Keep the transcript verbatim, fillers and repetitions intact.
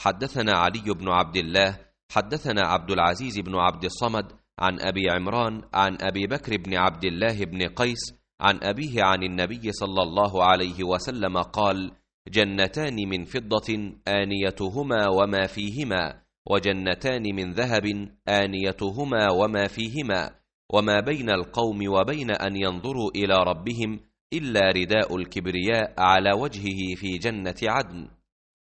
حدثنا علي بن عبد الله حدثنا عبد العزيز بن عبد الصمد عن أبي عمران عن أبي بكر بن عبد الله بن قيس عن أبيه عن النبي صلى الله عليه وسلم قال: جنتان من فضة آنيتهما وما فيهما، وجنتان من ذهب آنيتهما وما فيهما، وما بين القوم وبين أن ينظروا إلى ربهم إلا رداء الكبرياء على وجهه في جنة عدن.